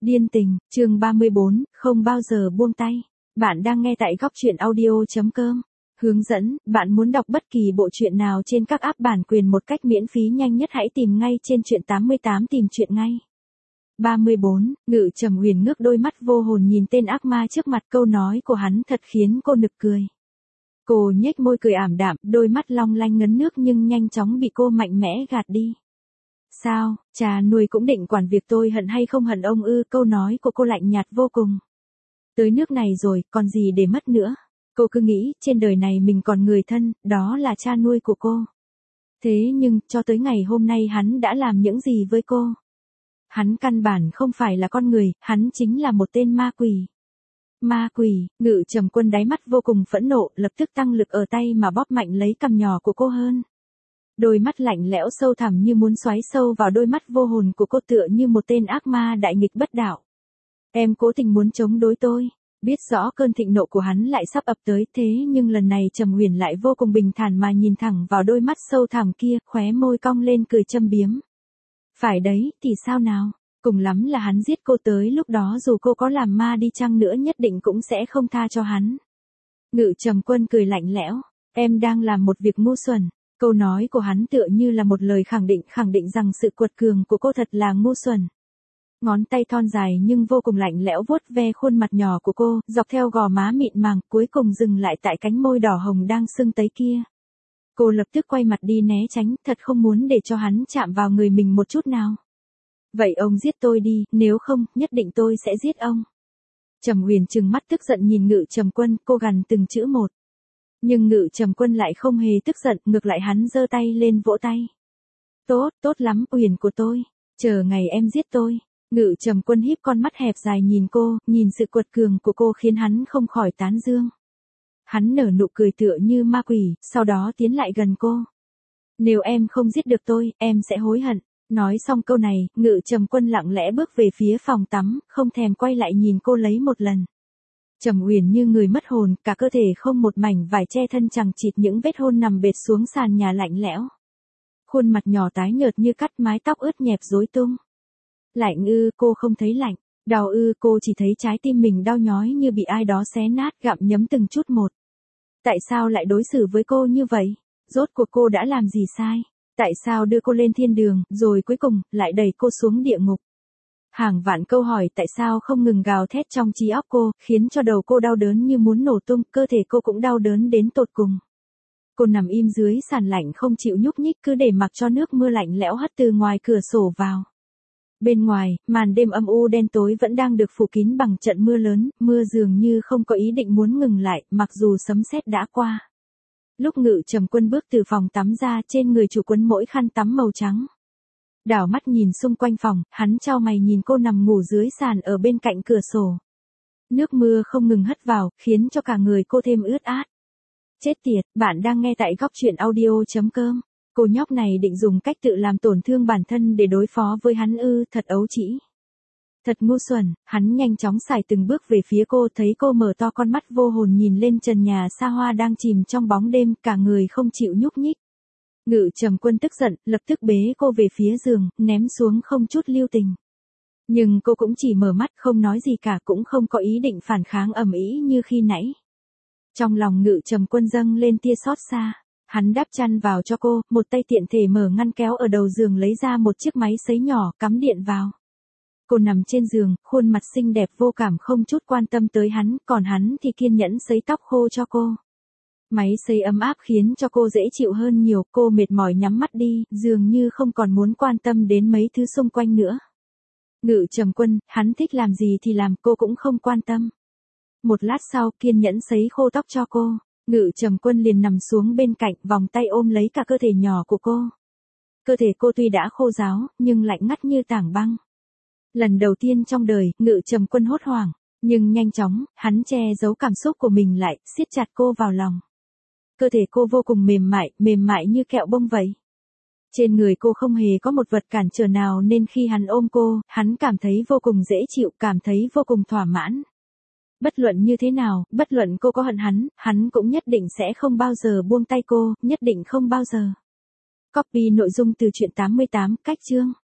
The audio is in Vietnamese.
Điên tình, chương 34, không bao giờ buông tay. Bạn đang nghe tại góc truyện audio.com. Hướng dẫn, bạn muốn đọc bất kỳ bộ truyện nào trên các app bản quyền một cách miễn phí nhanh nhất hãy tìm ngay trên truyện 88 tìm truyện ngay. 34, Ngự Trầm Huyền ngước đôi mắt vô hồn nhìn tên ác ma trước mặt, câu nói của hắn thật khiến cô nực cười. Cô nhếch môi cười ảm đạm, đôi mắt long lanh ngấn nước nhưng nhanh chóng bị cô mạnh mẽ gạt đi. Sao, cha nuôi cũng định quản việc tôi hận hay không hận ông ư? Câu nói của cô lạnh nhạt vô cùng. Tới nước này rồi, còn gì để mất nữa. Cô cứ nghĩ, trên đời này mình còn người thân, đó là cha nuôi của cô. Thế nhưng, cho tới ngày hôm nay hắn đã làm những gì với cô? Hắn căn bản không phải là con người, hắn chính là một tên ma quỷ. Ma quỷ, Ngự Trầm Quân đáy mắt vô cùng phẫn nộ, lập tức tăng lực ở tay mà bóp mạnh lấy cằm nhỏ của cô hơn. Đôi mắt lạnh lẽo sâu thẳm như muốn xoáy sâu vào đôi mắt vô hồn của cô, tựa như một tên ác ma đại nghịch bất đạo. Em cố tình muốn chống đối tôi. Biết rõ cơn thịnh nộ của hắn lại sắp ập tới, thế nhưng lần này Trầm Huyền lại vô cùng bình thản mà nhìn thẳng vào đôi mắt sâu thẳm kia, khóe môi cong lên cười châm biếm. Phải đấy, thì sao nào? Cùng lắm là hắn giết cô, tới lúc đó dù cô có làm ma đi chăng nữa nhất định cũng sẽ không tha cho hắn. Ngự Trầm Quân cười lạnh lẽo. Em đang làm một việc ngu xuẩn. Câu nói của hắn tựa như là một lời khẳng định rằng sự quật cường của cô thật là ngu xuẩn. Ngón tay thon dài nhưng vô cùng lạnh lẽo vuốt ve khuôn mặt nhỏ của cô, dọc theo gò má mịn màng, cuối cùng dừng lại tại cánh môi đỏ hồng đang sưng tấy kia. Cô lập tức quay mặt đi né tránh, thật không muốn để cho hắn chạm vào người mình một chút nào. Vậy ông giết tôi đi, nếu không, nhất định tôi sẽ giết ông. Trầm Huyền trừng mắt tức giận nhìn Ngự Trầm Quân, cô gằn từng chữ một. Nhưng Ngự Trầm Quân lại không hề tức giận, ngược lại hắn giơ tay lên vỗ tay. Tốt, tốt lắm, Huyền của tôi, chờ ngày em giết tôi. Ngự Trầm Quân híp con mắt hẹp dài nhìn cô, nhìn sự quật cường của cô khiến hắn không khỏi tán dương. Hắn nở nụ cười tựa như ma quỷ, sau đó tiến lại gần cô. Nếu em không giết được tôi, em sẽ hối hận. Nói xong câu này, Ngự Trầm Quân lặng lẽ bước về phía phòng tắm, không thèm quay lại nhìn cô lấy một lần. Trầm Huyền như người mất hồn, cả cơ thể không một mảnh vải che thân, chằng chịt những vết hôn nằm bệt xuống sàn nhà lạnh lẽo. Khuôn mặt nhỏ tái nhợt như cắt, mái tóc ướt nhẹp rối tung. Lạnh ư? Cô không thấy lạnh. Đau ư? Cô chỉ thấy trái tim mình đau nhói như bị ai đó xé nát, gặm nhấm từng chút một. Tại sao lại đối xử với cô như vậy? Rốt cuộc cô đã làm gì sai? Tại sao đưa cô lên thiên đường, rồi cuối cùng, lại đẩy cô xuống địa ngục? Hàng vạn câu hỏi tại sao không ngừng gào thét trong trí óc cô, khiến cho đầu cô đau đớn như muốn nổ tung, cơ thể cô cũng đau đớn đến tột cùng. Cô nằm im dưới sàn lạnh không chịu nhúc nhích, cứ để mặc cho nước mưa lạnh lẽo hắt từ ngoài cửa sổ vào. Bên ngoài, màn đêm âm u đen tối vẫn đang được phủ kín bằng trận mưa lớn, mưa dường như không có ý định muốn ngừng lại, mặc dù sấm sét đã qua. Lúc Ngự Trầm Quân bước từ phòng tắm ra, trên người chủ quấn mỗi khăn tắm màu trắng. Đảo mắt nhìn xung quanh phòng, hắn chau mày nhìn cô nằm ngủ dưới sàn ở bên cạnh cửa sổ. Nước mưa không ngừng hất vào, khiến cho cả người cô thêm ướt át. Chết tiệt, bạn đang nghe tại góc truyện audio.com. Cô nhóc này định dùng cách tự làm tổn thương bản thân để đối phó với hắn ư? Thật ấu trĩ. Thật ngu xuẩn. Hắn nhanh chóng xài từng bước về phía cô, thấy cô mở to con mắt vô hồn nhìn lên trần nhà xa hoa đang chìm trong bóng đêm, cả người không chịu nhúc nhích. Ngự Trầm Quân tức giận, lập tức bế cô về phía giường, ném xuống không chút lưu tình. Nhưng cô cũng chỉ mở mắt, không nói gì cả, cũng không có ý định phản kháng ầm ĩ như khi nãy. Trong lòng Ngự Trầm Quân dâng lên tia xót xa. Hắn đắp chăn vào cho cô, một tay tiện thể mở ngăn kéo ở đầu giường lấy ra một chiếc máy sấy nhỏ, cắm điện vào. Cô nằm trên giường, khuôn mặt xinh đẹp vô cảm không chút quan tâm tới hắn, còn hắn thì kiên nhẫn sấy tóc khô cho cô. Máy sấy ấm áp khiến cho cô dễ chịu hơn nhiều, cô mệt mỏi nhắm mắt đi, dường như không còn muốn quan tâm đến mấy thứ xung quanh nữa. Ngự Trầm Quân, hắn thích làm gì thì làm, cô cũng không quan tâm. Một lát sau, kiên nhẫn sấy khô tóc cho cô. Ngự Trầm Quân liền nằm xuống bên cạnh, vòng tay ôm lấy cả cơ thể nhỏ của cô. Cơ thể cô tuy đã khô ráo, nhưng lạnh ngắt như tảng băng. Lần đầu tiên trong đời, Ngự Trầm Quân hốt hoảng, nhưng nhanh chóng, hắn che giấu cảm xúc của mình lại, siết chặt cô vào lòng. Cơ thể cô vô cùng mềm mại như kẹo bông vậy. Trên người cô không hề có một vật cản trở nào nên khi hắn ôm cô, hắn cảm thấy vô cùng dễ chịu, cảm thấy vô cùng thỏa mãn. Bất luận như thế nào, bất luận cô có hận hắn cũng nhất định sẽ không bao giờ buông tay cô, nhất định không bao giờ. Copy nội dung từ truyện 88, cách chương.